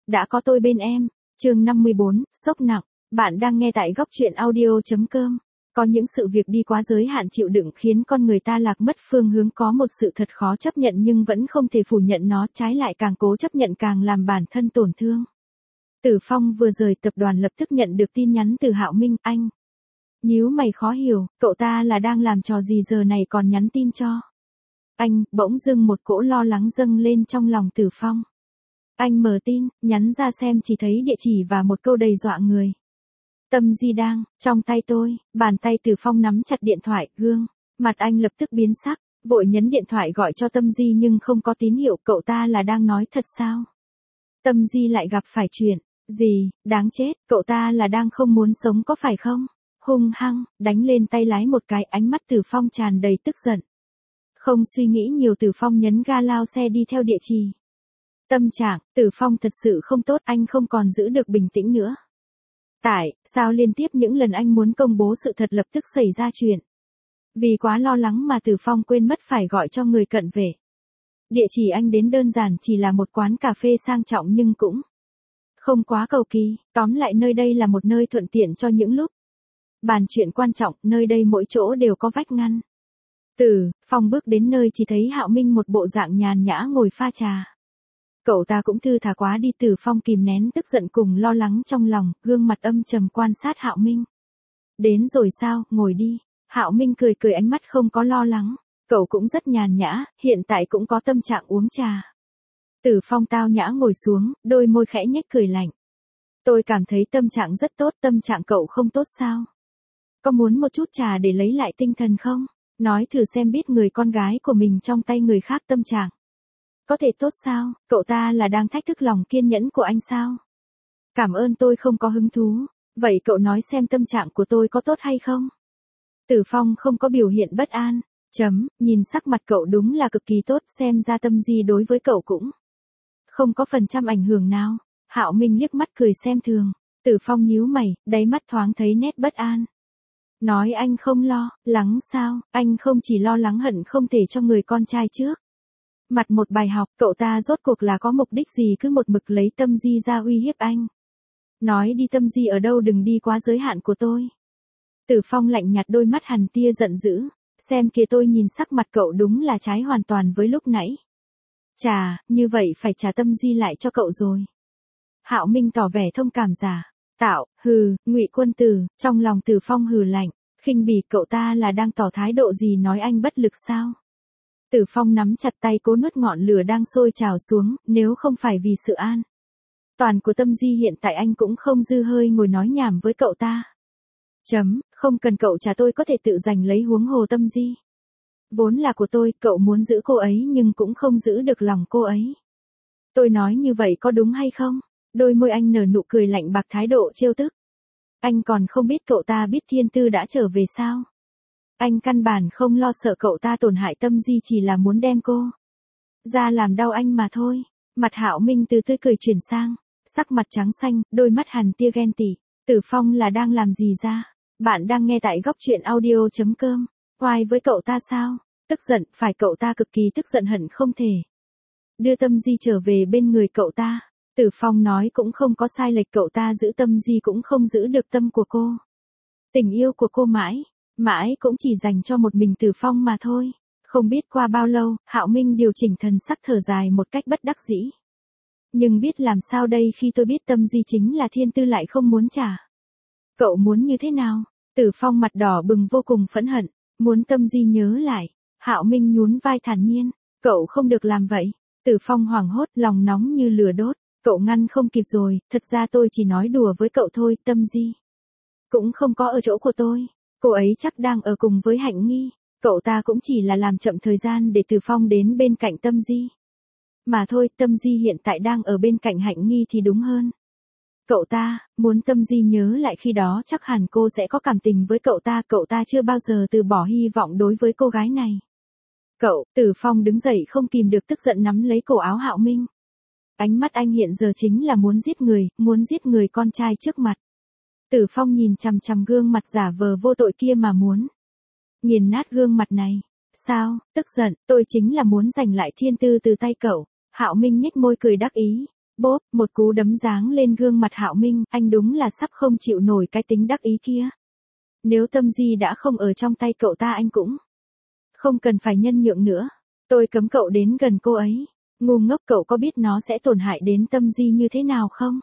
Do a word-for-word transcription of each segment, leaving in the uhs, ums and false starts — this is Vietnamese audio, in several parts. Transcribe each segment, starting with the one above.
đã có tôi bên em. Chương năm mươi bốn, sốc nặng. Bạn đang nghe tại góc truyện audio chấm com. Có những sự việc đi quá giới hạn chịu đựng khiến con người ta lạc mất phương hướng, có một sự thật khó chấp nhận nhưng vẫn không thể phủ nhận nó, trái lại càng cố chấp nhận càng làm bản thân tổn thương. Tử Phong vừa rời tập đoàn lập tức nhận được tin nhắn từ Hạo Minh, anh. Nhíu mày khó hiểu, cậu ta là đang làm trò gì giờ này còn nhắn tin cho. Anh, bỗng dưng một cỗ lo lắng dâng lên trong lòng Tử Phong. Anh mở tin, nhắn ra xem chỉ thấy địa chỉ và một câu đầy dọa người. Tâm Di đang, trong tay tôi, bàn tay Tử Phong nắm chặt điện thoại, gương, mặt anh lập tức biến sắc, vội nhấn điện thoại gọi cho Tâm Di nhưng không có tín hiệu, cậu ta là đang nói thật sao? Tâm Di lại gặp phải chuyện, gì, đáng chết, cậu ta là đang không muốn sống có phải không? Hung hăng, đánh lên tay lái một cái, ánh mắt Tử Phong tràn đầy tức giận. Không suy nghĩ nhiều, Tử Phong nhấn ga lao xe đi theo địa chỉ. Tâm trạng, Tử Phong thật sự không tốt, anh không còn giữ được bình tĩnh nữa. Tại, sao liên tiếp những lần anh muốn công bố sự thật lập tức xảy ra chuyện. Vì quá lo lắng mà Tử Phong quên mất phải gọi cho người cận vệ. Địa chỉ anh đến đơn giản chỉ là một quán cà phê sang trọng nhưng cũng không quá cầu kỳ, tóm lại nơi đây là một nơi thuận tiện cho những lúc bàn chuyện quan trọng, nơi đây mỗi chỗ đều có vách ngăn. Tử Phong bước đến nơi chỉ thấy Hạo Minh một bộ dạng nhàn nhã ngồi pha trà. Cậu ta cũng thư thả quá đi. Tử Phong kìm nén tức giận cùng lo lắng trong lòng, gương mặt âm trầm quan sát Hạo Minh. Đến rồi sao, ngồi đi. Hạo Minh cười cười, ánh mắt không có lo lắng. Cậu cũng rất nhàn nhã, hiện tại cũng có tâm trạng uống trà. Tử Phong tao nhã ngồi xuống, đôi môi khẽ nhếch cười lạnh. Tôi cảm thấy tâm trạng rất tốt, tâm trạng cậu không tốt sao? Có muốn một chút trà để lấy lại tinh thần không? Nói thử xem, biết người con gái của mình trong tay người khác tâm trạng có thể tốt sao? Cậu ta là đang thách thức lòng kiên nhẫn của anh sao? Cảm ơn, tôi không có hứng thú. Vậy cậu nói xem tâm trạng của tôi có tốt hay không? Tử Phong không có biểu hiện bất an. Chấm, nhìn sắc mặt cậu đúng là cực kỳ tốt, xem ra Tâm Di đối với cậu cũng không có phần trăm ảnh hưởng nào. Hạo Minh liếc mắt cười xem thường. Tử Phong nhíu mày, đáy mắt thoáng thấy nét bất an. Nói anh không lo lắng sao? Anh không chỉ lo lắng hận không thể cho người con trai trước mặt một bài học, cậu ta rốt cuộc là có mục đích gì cứ một mực lấy Tâm Di ra uy hiếp anh. Nói đi, Tâm Di ở đâu, đừng đi quá giới hạn của tôi. Tử Phong lạnh nhạt, đôi mắt hằn tia giận dữ. Xem kìa, tôi nhìn sắc mặt cậu đúng là trái hoàn toàn với lúc nãy. Chà, như vậy phải trả Tâm Di lại cho cậu rồi. Hạo Minh tỏ vẻ thông cảm giả tạo, hừ, Ngụy Quân Tử. Trong lòng Tử Phong hừ lạnh, khinh bỉ, cậu ta là đang tỏ thái độ gì, nói anh bất lực sao? Tử Phong nắm chặt tay cố nuốt ngọn lửa đang sôi trào xuống, nếu không phải vì sự an toàn của Tâm Di hiện tại anh cũng không dư hơi ngồi nói nhảm với cậu ta. Chấm, không cần cậu trả, tôi có thể tự giành lấy, huống hồ Tâm Di vốn là của tôi, cậu muốn giữ cô ấy nhưng cũng không giữ được lòng cô ấy. Tôi nói như vậy có đúng hay không? Đôi môi anh nở nụ cười lạnh bạc, thái độ trêu tức. Anh còn không biết cậu ta biết Thiên Tư đã trở về sao? Anh căn bản không lo sợ cậu ta tổn hại Tâm Di, chỉ là muốn đem cô ra làm đau anh mà thôi. Mặt Hạo Minh từ tươi cười chuyển sang sắc mặt trắng xanh, đôi mắt hằn tia ghen tị. Tử Phong là đang làm gì ra? Bạn đang nghe tại góc truyện audio chấm com. Oai với cậu ta sao? Tức giận, phải, cậu ta cực kỳ tức giận, hận không thể đưa Tâm Di trở về bên người cậu ta. Tử Phong nói cũng không có sai lệch, cậu ta giữ Tâm Di cũng không giữ được tâm của cô. Tình yêu của cô mãi mãi cũng chỉ dành cho một mình Tử Phong mà thôi. Không biết qua bao lâu, Hạo Minh điều chỉnh thần sắc, thở dài một cách bất đắc dĩ. Nhưng biết làm sao đây, khi tôi biết Tâm Di chính là Thiên Tư lại không muốn trả. Cậu muốn như thế nào? Tử Phong mặt đỏ bừng vô cùng phẫn hận. Muốn Tâm Di nhớ lại. Hạo Minh nhún vai thản nhiên. Cậu không được làm vậy. Tử Phong hoảng hốt, lòng nóng như lửa đốt. Cậu ngăn không kịp rồi, thật ra tôi chỉ nói đùa với cậu thôi, Tâm Di cũng không có ở chỗ của tôi. Cô ấy chắc đang ở cùng với Hạnh Nghi. Cậu ta cũng chỉ là làm chậm thời gian để Tử Phong đến bên cạnh Tâm Di mà thôi. Tâm Di hiện tại đang ở bên cạnh Hạnh Nghi thì đúng hơn. Cậu ta muốn Tâm Di nhớ lại, khi đó chắc hẳn cô sẽ có cảm tình với cậu ta. Cậu ta chưa bao giờ từ bỏ hy vọng đối với cô gái này. Cậu, Tử Phong đứng dậy không kìm được tức giận, nắm lấy cổ áo Hạo Minh. Ánh mắt anh hiện giờ chính là muốn giết người, muốn giết người con trai trước mặt. Tử Phong nhìn chằm chằm gương mặt giả vờ vô tội kia mà muốn nghiền nát gương mặt này. Sao, tức giận, tôi chính là muốn giành lại Thiên Tư từ tay cậu. Hạo Minh nhếch môi cười đắc ý. Bốp, một cú đấm giáng lên gương mặt Hạo Minh, anh đúng là sắp không chịu nổi cái tính đắc ý kia. Nếu Tâm Di đã không ở trong tay cậu ta anh cũng không cần phải nhân nhượng nữa. Tôi cấm cậu đến gần cô ấy. Ngu ngốc, cậu có biết nó sẽ tổn hại đến Tâm Di như thế nào không?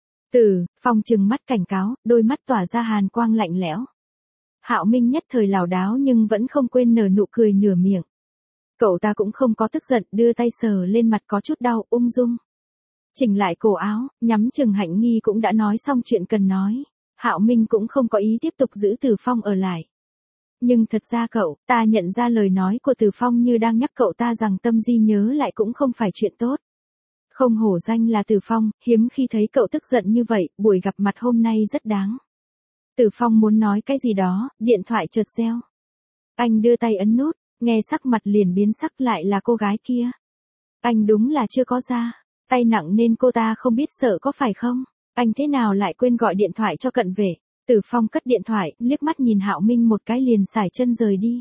Từ Phong trừng mắt cảnh cáo, đôi mắt tỏa ra hàn quang lạnh lẽo. Hạo Minh nhất thời lảo đảo nhưng vẫn không quên nở nụ cười nửa miệng. Cậu ta cũng không có tức giận, đưa tay sờ lên mặt có chút đau, ung dung. Chỉnh lại cổ áo, nhắm chừng Hạnh Nghi cũng đã nói xong chuyện cần nói. Hạo Minh cũng không có ý tiếp tục giữ Từ Phong ở lại. Nhưng thật ra cậu, ta nhận ra lời nói của Từ Phong như đang nhắc cậu ta rằng Tâm Di nhớ lại cũng không phải chuyện tốt. Không hổ danh là Từ Phong, hiếm khi thấy cậu tức giận như vậy, buổi gặp mặt hôm nay rất đáng. Từ Phong muốn nói cái gì đó, điện thoại chợt reo. Anh đưa tay ấn nút, nghe sắc mặt liền biến sắc, lại là cô gái kia. Anh đúng là chưa có ra tay nặng nên cô ta không biết sợ có phải không? Anh thế nào lại quên gọi điện thoại cho cận vệ? Từ Phong cất điện thoại, liếc mắt nhìn Hạo Minh một cái liền sải chân rời đi.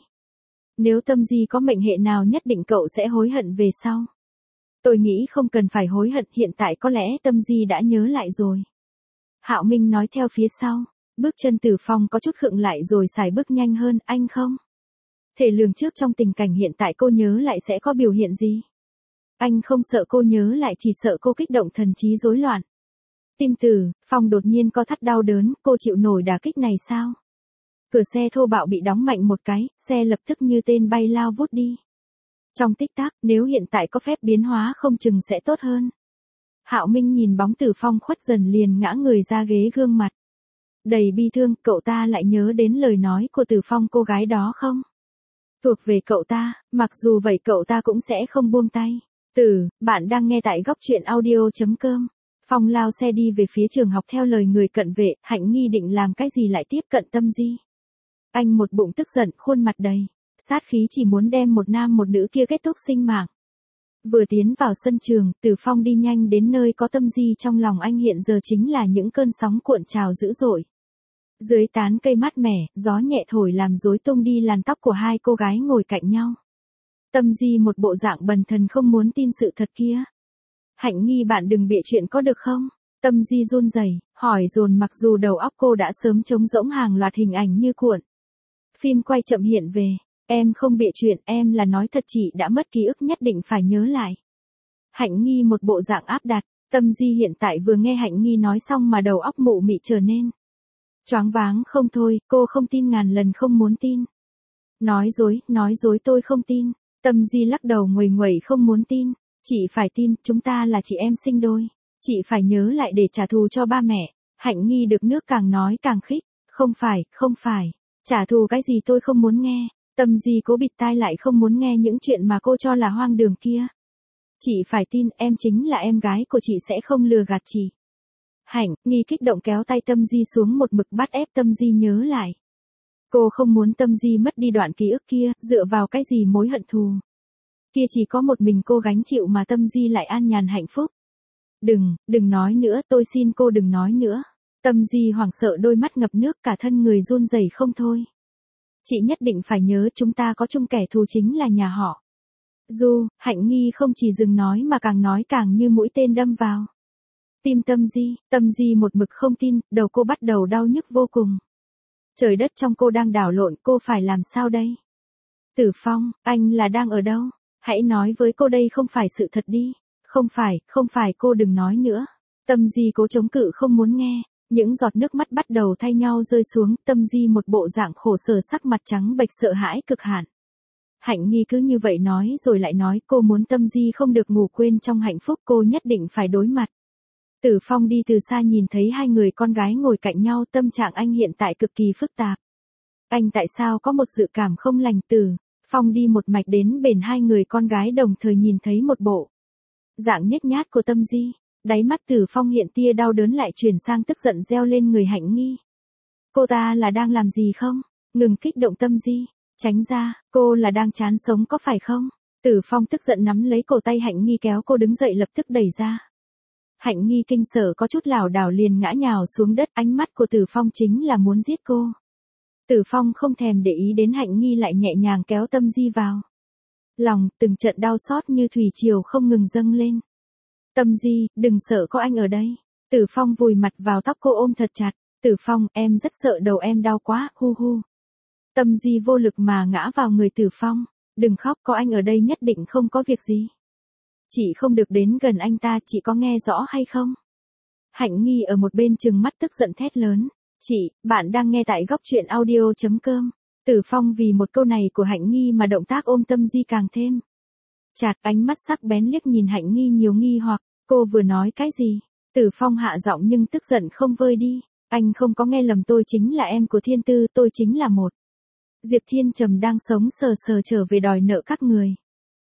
Nếu Tâm Di có mệnh hệ nào nhất định cậu sẽ hối hận về sau. Tôi nghĩ không cần phải hối hận, hiện tại có lẽ Tâm Di đã nhớ lại rồi. Hạo Minh nói theo phía sau, bước chân Từ Phong có chút khựng lại rồi sải bước nhanh hơn, anh không thể lường trước trong tình cảnh hiện tại cô nhớ lại sẽ có biểu hiện gì. Anh không sợ cô nhớ lại, chỉ sợ cô kích động thần trí rối loạn. Tim Từ Phong đột nhiên co thắt đau đớn, cô chịu nổi đả kích này sao? Cửa xe thô bạo bị đóng mạnh một cái, xe lập tức như tên bay lao vút đi. Trong tích tắc, nếu hiện tại có phép biến hóa không chừng sẽ tốt hơn. Hạo Minh nhìn bóng Từ Phong khuất dần liền ngã người ra ghế gương mặt đầy bi thương, cậu ta lại nhớ đến lời nói của Từ Phong, cô gái đó không thuộc về cậu ta, mặc dù vậy cậu ta cũng sẽ không buông tay. Từ, bạn đang nghe tại góc truyện audio.com. Phong lao xe đi về phía trường học theo lời người cận vệ, Hạnh Nghi định làm cái gì lại tiếp cận Tâm Di. Anh một bụng tức giận, khuôn mặt đầy sát khí, chỉ muốn đem một nam một nữ kia kết thúc sinh mạng. Vừa tiến vào sân trường, Từ Phong đi nhanh đến nơi có Tâm Di, trong lòng anh hiện giờ chính là những cơn sóng cuộn trào dữ dội. Dưới tán cây mát mẻ, gió nhẹ thổi làm rối tung đi làn tóc của hai cô gái ngồi cạnh nhau. Tâm Di một bộ dạng bần thần không muốn tin sự thật kia. Hạnh Nghi, bạn đừng bịa chuyện có được không? Tâm Di run rẩy, hỏi dồn mặc dù đầu óc cô đã sớm trống rỗng, hàng loạt hình ảnh như cuộn phim quay chậm hiện về. Em không bịa chuyện, em là nói thật, chị đã mất ký ức, nhất định phải nhớ lại. Hạnh Nghi một bộ dạng áp đặt. Tâm Di hiện tại vừa nghe Hạnh Nghi nói xong mà đầu óc mụ mị trở nên choáng váng không thôi, cô không tin, ngàn lần không muốn tin. Nói dối, nói dối, tôi không tin. Tâm Di lắc đầu nguầy nguẩy không muốn tin. Chị phải tin, chúng ta là chị em sinh đôi. Chị phải nhớ lại để trả thù cho ba mẹ. Hạnh Nghi được nước càng nói càng khích. Không phải, không phải. Trả thù cái gì, tôi không muốn nghe. Tâm Di cố bịt tai lại, không muốn nghe những chuyện mà cô cho là hoang đường kia. Chị phải tin, em chính là em gái của chị, sẽ không lừa gạt chị. Hạnh Nghi kích động kéo tay Tâm Di xuống, một mực bắt ép Tâm Di nhớ lại. Cô không muốn Tâm Di mất đi đoạn ký ức kia, dựa vào cái gì mối hận thù kia chỉ có một mình cô gánh chịu mà Tâm Di lại an nhàn hạnh phúc. Đừng, đừng nói nữa, tôi xin cô đừng nói nữa. Tâm Di hoảng sợ, đôi mắt ngập nước, cả thân người run rẩy không thôi. Chị nhất định phải nhớ, chúng ta có chung kẻ thù, chính là nhà họ Du. Hạnh Nghi không chỉ dừng nói mà càng nói càng như mũi tên đâm vào tim Tâm Di. Tâm Di một mực không tin, đầu cô bắt đầu đau nhức vô cùng. Trời đất trong cô đang đảo lộn, cô phải làm sao đây? Tử Phong, anh là đang ở đâu? Hãy nói với cô đây không phải sự thật đi. Không phải, không phải, cô đừng nói nữa. Tâm Di cố chống cự không muốn nghe. Những giọt nước mắt bắt đầu thay nhau rơi xuống. Tâm Di một bộ dạng khổ sở, sắc mặt trắng bệch, sợ hãi cực hạn. Hạnh Nghi cứ như vậy nói rồi lại nói, cô muốn Tâm Di không được ngủ quên trong hạnh phúc, cô nhất định phải đối mặt. Tử Phong đi từ xa nhìn thấy hai người con gái ngồi cạnh nhau, tâm trạng anh hiện tại cực kỳ phức tạp. Anh tại sao có một dự cảm không lành? Tử Phong đi một mạch đến bên hai người con gái, đồng thời nhìn thấy một bộ dạng nhếch nhát của Tâm Di. Đáy mắt Tử Phong hiện tia đau đớn lại chuyển sang tức giận reo lên người Hạnh Nghi. Cô ta là đang làm gì không? Ngừng kích động Tâm Di. Tránh ra, cô là đang chán sống có phải không? Tử Phong tức giận nắm lấy cổ tay Hạnh Nghi kéo cô đứng dậy, lập tức đẩy ra. Hạnh Nghi kinh sợ có chút lảo đảo liền ngã nhào xuống đất, ánh mắt của Tử Phong chính là muốn giết cô. Tử Phong không thèm để ý đến Hạnh Nghi, lại nhẹ nhàng kéo Tâm Di vào lòng, từng trận đau xót như thủy triều không ngừng dâng lên. Tâm Di, đừng sợ có anh ở đây. Tử Phong vùi mặt vào tóc cô ôm thật chặt. Tử Phong, em rất sợ đầu em đau quá, hu hu. Tâm Di vô lực mà ngã vào người Tử Phong. Đừng khóc, có anh ở đây nhất định không có việc gì. Chị không được đến gần anh ta, chị có nghe rõ hay không? Hạnh Nghi ở một bên trừng mắt tức giận thét lớn. Chị, bạn đang nghe tại góc truyện audio.com. Tử Phong vì một câu này của Hạnh Nghi mà động tác ôm Tâm Di càng thêm chặt, ánh mắt sắc bén liếc nhìn Hạnh Nghi nhiều nghi hoặc, cô vừa nói cái gì? Tử Phong hạ giọng nhưng tức giận không vơi đi. Anh không có nghe lầm, tôi chính là em của Thiên Tư, tôi chính là một. Diệp Thiên Trầm đang sống sờ sờ trở về đòi nợ các người.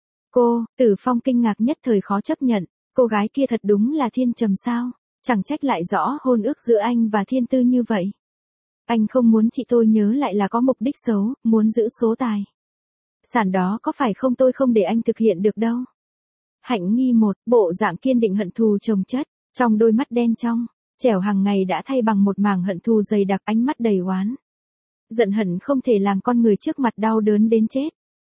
Cô, Tử Phong kinh ngạc nhất thời khó chấp nhận, cô gái kia thật đúng là Thiên Trầm sao? Chẳng trách lại rõ hôn ước giữa anh và Thiên Tư như vậy. Anh không muốn chị tôi nhớ lại là có mục đích xấu, muốn giữ số tài sản đó, có phải không? Tôi không để anh thực hiện được đâu. Hạnh Nghi một, bộ dạng kiên định hận thù chồng chất, trong đôi mắt đen trong, trẻo hàng ngày đã thay bằng một mảng hận thù dày đặc, ánh mắt đầy oán. Giận hận không thể làm con người trước mặt đau đớn đến chết.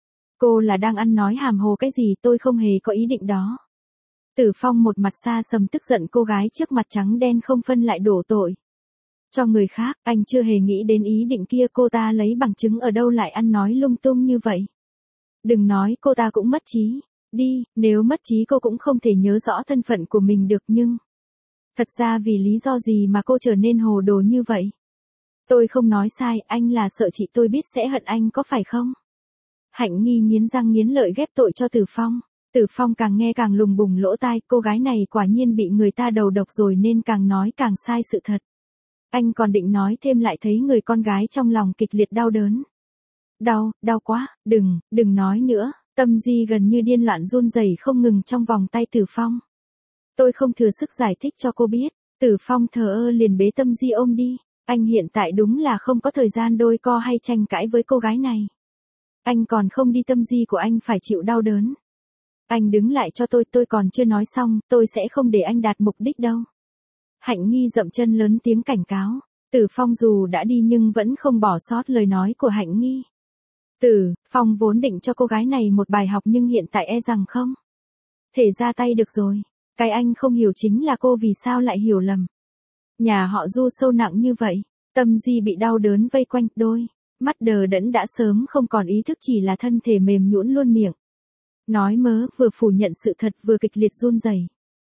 Cô là đang ăn nói hàm hồ cái gì? Tôi không hề có ý định đó. Tử Phong một mặt xa sầm tức giận, cô gái trước mặt trắng đen không phân lại đổ tội cho người khác, anh chưa hề nghĩ đến ý định kia. Cô ta lấy bằng chứng ở đâu lại ăn nói lung tung như vậy? Đừng nói cô ta cũng mất trí. Đi, nếu mất trí cô cũng không thể nhớ rõ thân phận của mình được, nhưng thật ra vì lý do gì mà cô trở nên hồ đồ như vậy? Tôi không nói sai, anh là sợ chị tôi biết sẽ hận anh có phải không? Hạnh Nghi nghiến răng nghiến lợi ghép tội cho Tử Phong. Tử Phong càng nghe càng lùng bùng lỗ tai, cô gái này quả nhiên bị người ta đầu độc rồi nên càng nói càng sai sự thật. Anh còn định nói thêm lại thấy người con gái trong lòng kịch liệt đau đớn. Đau, đau quá, đừng, đừng nói nữa. Tâm Di gần như điên loạn run rẩy không ngừng trong vòng tay Tử Phong. Tôi không thừa sức giải thích cho cô biết. Tử Phong thờ ơ liền bế Tâm Di ôm đi. Anh hiện tại đúng là không có thời gian đôi co hay tranh cãi với cô gái này. Anh còn không đi, Tâm Di của anh phải chịu đau đớn. Anh đứng lại cho tôi, tôi còn chưa nói xong, tôi sẽ không để anh đạt mục đích đâu. Hạnh Nghi dậm chân lớn tiếng cảnh cáo. Tử Phong dù đã đi nhưng vẫn không bỏ sót lời nói của Hạnh Nghi. Tử Phong vốn định cho cô gái này một bài học nhưng hiện tại e rằng không thể ra tay được rồi. Cái anh không hiểu chính là cô vì sao lại hiểu lầm. Nhà họ Du sâu nặng như vậy. Tâm Di bị đau đớn vây quanh, đôi mắt đờ đẫn đã sớm không còn ý thức, chỉ là thân thể mềm nhũn luôn miệng nói mớ, vừa phủ nhận sự thật vừa kịch liệt run rẩy.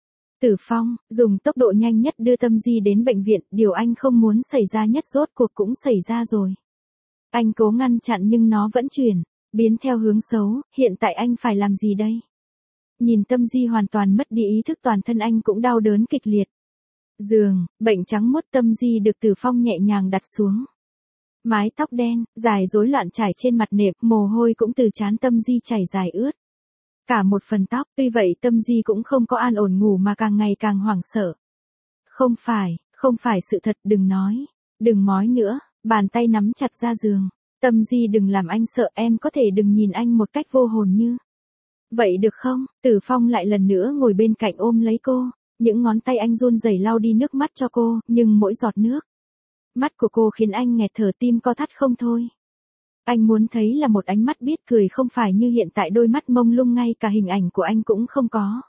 Tử Phong dùng tốc độ nhanh nhất đưa Tâm Di đến bệnh viện, điều anh không muốn xảy ra nhất rốt cuộc cũng xảy ra rồi. Anh cố ngăn chặn nhưng nó vẫn chuyển biến theo hướng xấu, hiện tại anh phải làm gì đây? Nhìn Tâm Di hoàn toàn mất đi ý thức, toàn thân anh cũng đau đớn kịch liệt. Giường, bệnh trắng muốt, Tâm Di được Tử Phong nhẹ nhàng đặt xuống. Mái tóc đen, dài rối loạn trải trên mặt nệm, mồ hôi cũng từ trán Tâm Di chảy dài ướt cả một phần tóc. Tuy vậy Tâm Di cũng không có an ổn ngủ mà càng ngày càng hoảng sợ. Không phải, không phải sự thật, đừng nói, đừng mói nữa. Bàn tay nắm chặt ra giường. Tâm Di, đừng làm anh sợ, em có thể đừng nhìn anh một cách vô hồn như vậy được không? Tử Phong lại lần nữa ngồi bên cạnh ôm lấy cô. Những ngón tay anh run rẩy lau đi nước mắt cho cô, nhưng mỗi giọt nước mắt của cô khiến anh nghẹt thở, tim co thắt không thôi. Anh muốn thấy là một ánh mắt biết cười, không phải như hiện tại đôi mắt mông lung, ngay cả hình ảnh của anh cũng không có.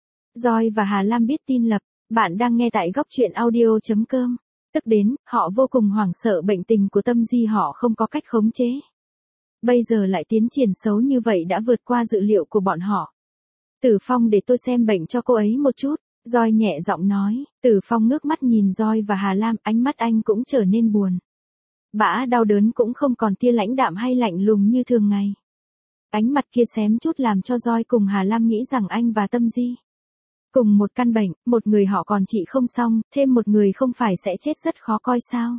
Joy và Hà Lam biết tin lập. Bạn đang nghe tại góc truyện audio.com. Tức đến, họ vô cùng hoảng sợ bệnh tình của Tâm Di, họ không có cách khống chế. Bây giờ lại tiến triển xấu như vậy đã vượt qua dự liệu của bọn họ. Tử Phong, để tôi xem bệnh cho cô ấy một chút. Joy nhẹ giọng nói. Tử Phong ngước mắt nhìn Joy và Hà Lam, ánh mắt anh cũng trở nên buồn bã, đau đớn, cũng không còn tia lãnh đạm hay lạnh lùng như thường ngày. Ánh mặt kia xém chút làm cho Joy cùng Hà Lam nghĩ rằng anh và Tâm Di cùng một căn bệnh, một người họ còn trị không xong, thêm một người không phải sẽ chết rất khó coi sao?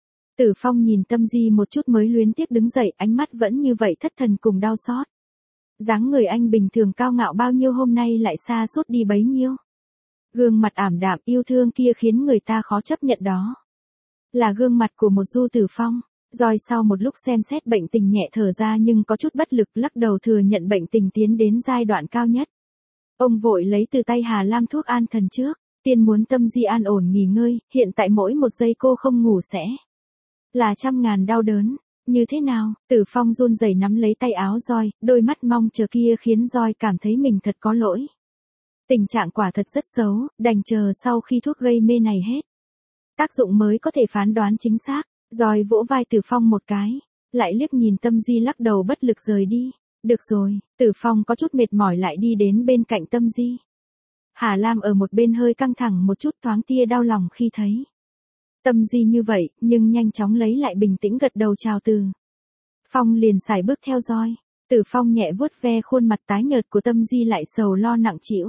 Tử Phong nhìn Tâm Di một chút mới luyến tiếc đứng dậy, ánh mắt vẫn như vậy thất thần cùng đau xót. Dáng người anh bình thường cao ngạo bao nhiêu hôm nay lại sa sút đi bấy nhiêu. Gương mặt ảm đạm yêu thương kia khiến người ta khó chấp nhận đó là gương mặt của một Du Tử Phong. Rồi sau một lúc xem xét bệnh tình nhẹ thở ra nhưng có chút bất lực, lắc đầu thừa nhận bệnh tình tiến đến giai đoạn cao nhất. Ông vội lấy từ tay Hà Lam thuốc an thần trước, tiên muốn Tâm Di an ổn nghỉ ngơi, hiện tại mỗi một giây cô không ngủ sẽ là trăm ngàn đau đớn. Như thế nào? Tử Phong run rẩy nắm lấy tay áo Joy, đôi mắt mong chờ kia khiến Joy cảm thấy mình thật có lỗi. Tình trạng quả thật rất xấu, đành chờ sau khi thuốc gây mê này hết. Tác dụng mới có thể phán đoán chính xác. Rồi vỗ vai Tử Phong một cái, lại liếc nhìn Tâm Di lắc đầu bất lực rời đi. Được rồi, Tử Phong có chút mệt mỏi lại đi đến bên cạnh Tâm Di. Hà Lam ở một bên hơi căng thẳng một chút, thoáng tia đau lòng khi thấy Tâm Di như vậy, nhưng nhanh chóng lấy lại bình tĩnh gật đầu chào từ. Phong liền sải bước theo dõi. Tử Phong nhẹ vuốt ve khuôn mặt tái nhợt của Tâm Di lại sầu lo nặng trĩu.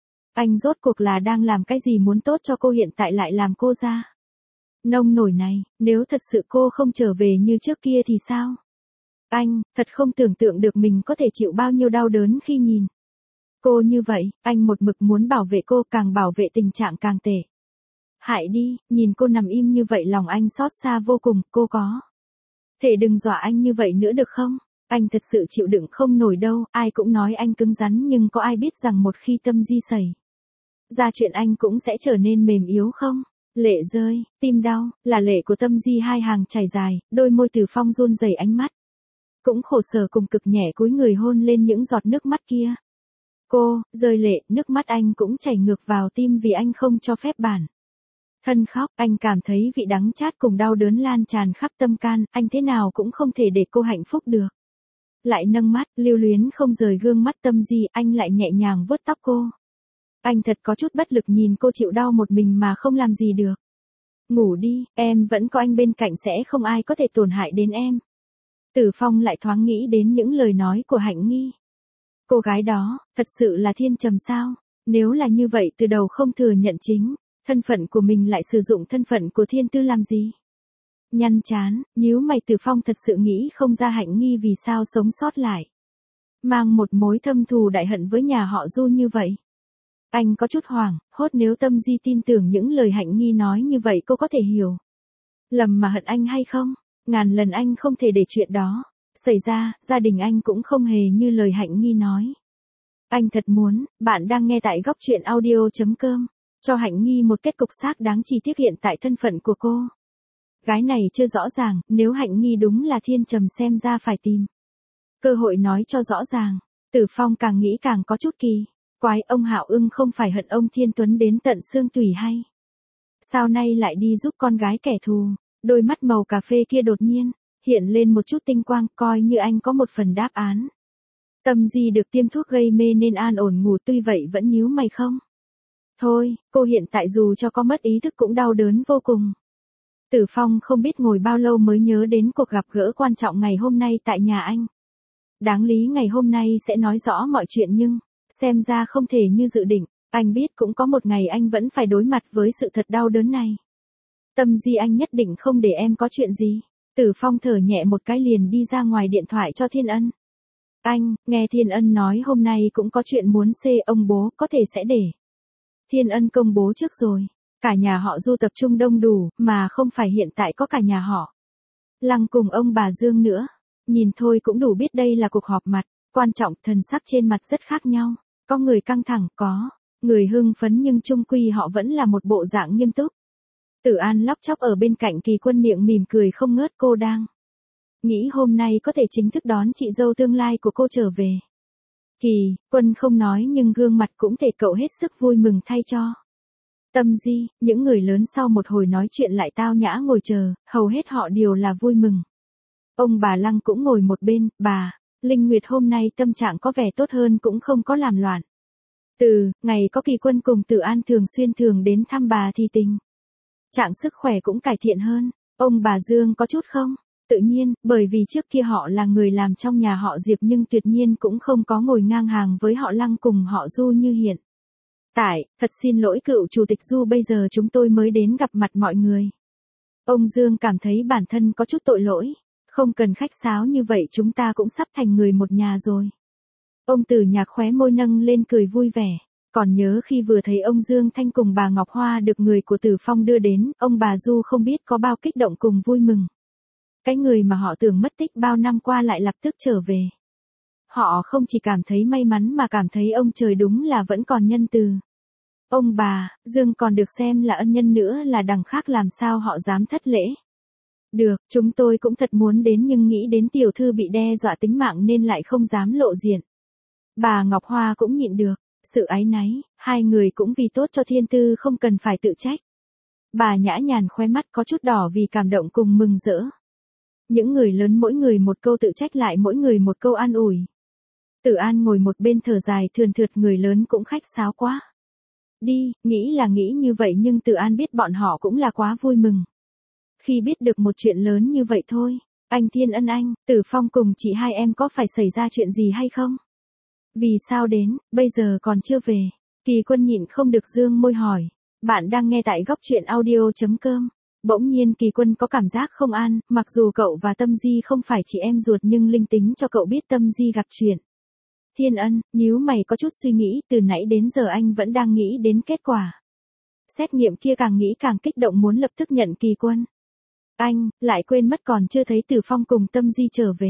Anh rốt cuộc là đang làm cái gì muốn tốt cho cô hiện tại lại làm cô ra nông nổi này, nếu thật sự cô không trở về như trước kia thì sao? Anh, thật không tưởng tượng được mình có thể chịu bao nhiêu đau đớn khi nhìn cô như vậy, anh một mực muốn bảo vệ cô, càng bảo vệ tình trạng càng tệ. Hại đi, nhìn cô nằm im như vậy lòng anh xót xa vô cùng, cô có thể đừng dọa anh như vậy nữa được không? Anh thật sự chịu đựng không nổi đâu, ai cũng nói anh cứng rắn nhưng có ai biết rằng một khi Tâm Di xảy ra chuyện anh cũng sẽ trở nên mềm yếu không? Lệ rơi, tim đau, là lệ của Tâm Di hai hàng chảy dài, đôi môi Tử Phong run rẩy, ánh mắt cũng khổ sở cùng cực nhẹ cúi người hôn lên những giọt nước mắt kia. Cô, rơi lệ, nước mắt anh cũng chảy ngược vào tim vì anh không cho phép bản thân khóc, anh cảm thấy vị đắng chát cùng đau đớn lan tràn khắp tâm can, anh thế nào cũng không thể để cô hạnh phúc được. Lại nâng mắt, lưu luyến không rời gương mắt Tâm Di, anh lại nhẹ nhàng vuốt tóc cô. Anh thật có chút bất lực nhìn cô chịu đau một mình mà không làm gì được. Ngủ đi, em vẫn có anh bên cạnh, sẽ không ai có thể tổn hại đến em. Tử Phong lại thoáng nghĩ đến những lời nói của Hạnh Nghi. Cô gái đó, thật sự là thiên trầm sao? Nếu là như vậy từ đầu không thừa nhận chính thân phận của mình lại sử dụng thân phận của thiên tư làm gì? Nhăn chán, nhíu mày, Tử Phong thật sự nghĩ không ra Hạnh Nghi vì sao sống sót lại mang một mối thâm thù đại hận với nhà họ Du như vậy. Anh có chút hoảng, hốt nếu Tâm Di tin tưởng những lời Hạnh Nghi nói như vậy cô có thể hiểu lầm mà hận anh hay không? Ngàn lần anh không thể để chuyện đó xảy ra, gia đình anh cũng không hề như lời Hạnh Nghi nói. Anh thật muốn, bạn đang nghe tại góc truyện audio chấm com, cho Hạnh Nghi một kết cục xác đáng, chi tiết hiện tại thân phận của cô gái này chưa rõ ràng, nếu Hạnh Nghi đúng là thiên trầm xem ra phải tìm cơ hội nói cho rõ ràng. Tử Phong càng nghĩ càng có chút kỳ quái, ông Hạo Ưng không phải hận ông Thiên Tuấn đến tận xương tủy hay sao nay lại đi giúp con gái kẻ thù? Đôi mắt màu cà phê kia đột nhiên hiện lên một chút tinh quang, coi như anh có một phần đáp án. Tâm Di được tiêm thuốc gây mê nên an ổn ngủ, tuy vậy vẫn nhíu mày không thôi, cô hiện tại dù cho có mất ý thức cũng đau đớn vô cùng. Tử Phong không biết ngồi bao lâu mới nhớ đến cuộc gặp gỡ quan trọng ngày hôm nay tại nhà anh. Đáng lý ngày hôm nay sẽ nói rõ mọi chuyện nhưng xem ra không thể như dự định. Anh biết cũng có một ngày anh vẫn phải đối mặt với sự thật đau đớn này. Tâm Di, anh nhất định không để em có chuyện gì. Tử Phong thở nhẹ một cái liền đi ra ngoài, điện thoại cho Thiên Ân. Anh, nghe Thiên Ân nói hôm nay cũng có chuyện muốn xê ông bố, có thể sẽ để Thiên Ân công bố trước rồi. Cả nhà họ Du tập trung đông đủ, mà không phải hiện tại có cả nhà họ Lăng cùng ông bà Dương nữa. Nhìn thôi cũng đủ biết đây là cuộc họp mặt quan trọng, thần sắc trên mặt rất khác nhau. Có người căng thẳng, có người hưng phấn, nhưng chung quy họ vẫn là một bộ dạng nghiêm túc. Tử An lóc chóc ở bên cạnh Kỳ Quân, miệng mỉm cười không ngớt, cô đang nghĩ hôm nay có thể chính thức đón chị dâu tương lai của cô trở về. Kỳ Quân không nói nhưng gương mặt cũng thể cậu hết sức vui mừng thay cho Tâm Di. Những người lớn sau một hồi nói chuyện lại tao nhã ngồi chờ, hầu hết họ đều là vui mừng. Ông bà Lăng cũng ngồi một bên, bà Linh Nguyệt hôm nay tâm trạng có vẻ tốt hơn, cũng không có làm loạn. Từ ngày có Kỳ Quân cùng Tử An thường xuyên thường đến thăm bà thì tình trạng sức khỏe cũng cải thiện hơn. Ông bà Dương có chút không tự nhiên, bởi vì trước kia họ là người làm trong nhà họ Diệp nhưng tuyệt nhiên cũng không có ngồi ngang hàng với họ Lăng cùng họ Du như hiện tại. Thật xin lỗi cựu chủ tịch Du, bây giờ chúng tôi mới đến gặp mặt mọi người. Ông Dương cảm thấy bản thân có chút tội lỗi. Không cần khách sáo như vậy, chúng ta cũng sắp thành người một nhà rồi. Ông Tử Nhạc khóe môi nâng lên cười vui vẻ. Còn nhớ khi vừa thấy ông Dương Thanh cùng bà Ngọc Hoa được người của Tử Phong đưa đến, ông bà Du không biết có bao kích động cùng vui mừng. Cái người mà họ tưởng mất tích bao năm qua lại lập tức trở về. Họ không chỉ cảm thấy may mắn mà cảm thấy ông trời đúng là vẫn còn nhân từ. Ông bà Dương còn được xem là ân nhân nữa, là đằng khác làm sao họ dám thất lễ. Được, chúng tôi cũng thật muốn đến nhưng nghĩ đến tiểu thư bị đe dọa tính mạng nên lại không dám lộ diện. Bà Ngọc Hoa cũng nhịn được. sự áy náy, hai người cũng vì tốt cho Thiên Tư không cần phải tự trách. Bà Nhã Nhàn khóe mắt có chút đỏ vì cảm động cùng mừng rỡ. Những người lớn mỗi người một câu tự trách lại mỗi người một câu an ủi. Tử An ngồi một bên thở dài thườn thượt, người lớn cũng khách sáo quá. Đi, nghĩ là nghĩ như vậy nhưng Tử An biết bọn họ cũng là quá vui mừng. Khi biết được một chuyện lớn như vậy thôi, anh Thiên Ân anh, Tử Phong cùng chị hai em có phải xảy ra chuyện gì hay không? Vì sao đến, bây giờ còn chưa về? Kỳ Quân nhịn không được dương môi hỏi. Bạn đang nghe tại góc truyện audio.com. Bỗng nhiên Kỳ Quân có cảm giác không an, mặc dù cậu và Tâm Di không phải chị em ruột nhưng linh tính cho cậu biết Tâm Di gặp chuyện. Thiên Ân, nhíu mày có chút suy nghĩ, từ nãy đến giờ anh vẫn đang nghĩ đến kết quả. Xét nghiệm kia càng nghĩ càng kích động muốn lập tức nhận Kỳ Quân. Anh, lại quên mất còn chưa thấy Tử Phong cùng Tâm Di trở về.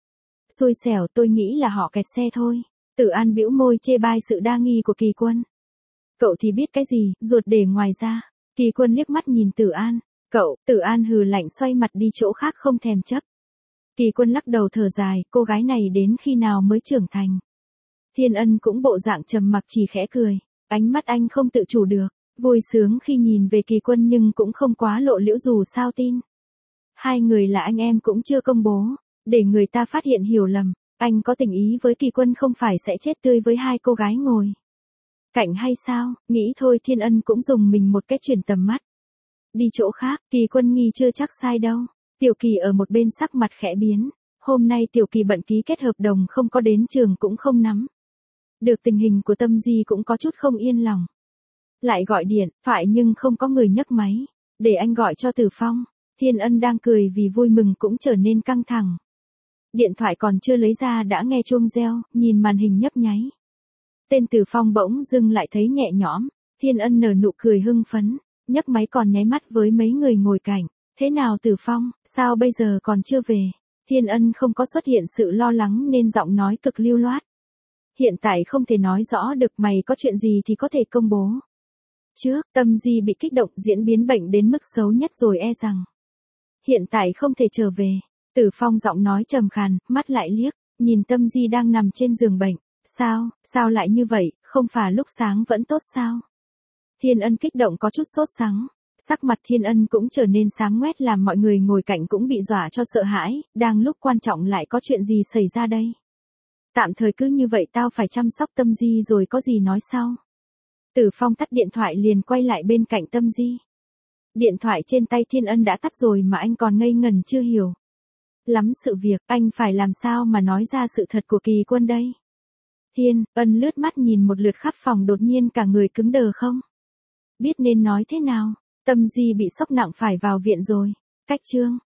Xui xẻo, tôi nghĩ là họ kẹt xe thôi. Tử An bĩu môi chê bai sự đa nghi của Kỳ Quân. Cậu thì biết cái gì, ruột để ngoài ra. Kỳ Quân liếc mắt nhìn Tử An. Cậu, Tử An hừ lạnh xoay mặt đi chỗ khác không thèm chấp. Kỳ Quân lắc đầu thở dài, cô gái này đến khi nào mới trưởng thành. Thiên Ân cũng bộ dạng trầm mặc chỉ khẽ cười. Ánh mắt anh không tự chủ được, vui sướng khi nhìn về Kỳ Quân nhưng cũng không quá lộ liễu dù sao tin. Hai người là anh em cũng chưa công bố, để người ta phát hiện hiểu lầm. Anh có tình ý với Kỳ Quân không phải sẽ chết tươi với hai cô gái ngồi cạnh hay sao? Nghĩ thôi Thiên Ân cũng dùng mình một cái chuyển tầm mắt. Đi chỗ khác, Kỳ Quân nghi chưa chắc sai đâu. Tiểu Kỳ ở một bên sắc mặt khẽ biến. Hôm nay Tiểu Kỳ bận ký kết hợp đồng không có đến trường cũng không nắm được tình hình của Tâm Di, cũng có chút không yên lòng. Lại gọi điện thoại nhưng không có người nhấc máy. Để anh gọi cho Tử Phong. Thiên Ân đang cười vì vui mừng cũng trở nên căng thẳng. Điện thoại còn chưa lấy ra đã nghe chuông reo, nhìn màn hình nhấp nháy. Tên Tử Phong bỗng dưng lại thấy nhẹ nhõm. Thiên Ân nở nụ cười hưng phấn, nhấc máy còn nháy mắt với mấy người ngồi cạnh. Thế nào Tử Phong, sao bây giờ còn chưa về? Thiên Ân không có xuất hiện sự lo lắng nên giọng nói cực lưu loát. Hiện tại không thể nói rõ được, mày có chuyện gì thì có thể công bố. Trước, Tâm Di bị kích động diễn biến bệnh đến mức xấu nhất rồi e rằng. Hiện tại không thể trở về. Tử Phong giọng nói trầm khàn, mắt lại liếc, nhìn Tâm Di đang nằm trên giường bệnh. Sao, sao lại như vậy, không phải lúc sáng vẫn tốt sao? Thiên Ân kích động có chút sốt sắng. Sắc mặt Thiên Ân cũng trở nên xám ngoét làm mọi người ngồi cạnh cũng bị dọa cho sợ hãi, đang lúc quan trọng lại có chuyện gì xảy ra đây? Tạm thời cứ như vậy tao phải chăm sóc Tâm Di rồi có gì nói sau. Tử Phong tắt điện thoại liền quay lại bên cạnh Tâm Di. Điện thoại trên tay Thiên Ân đã tắt rồi mà anh còn ngây ngần chưa hiểu lắm sự việc, anh phải làm sao mà nói ra sự thật của Kỳ Quân đây? Thiên Ân lướt mắt nhìn một lượt khắp phòng, đột nhiên cả người cứng đờ không biết nên nói thế nào. Tâm Di bị sốc nặng phải vào viện rồi. Cách chương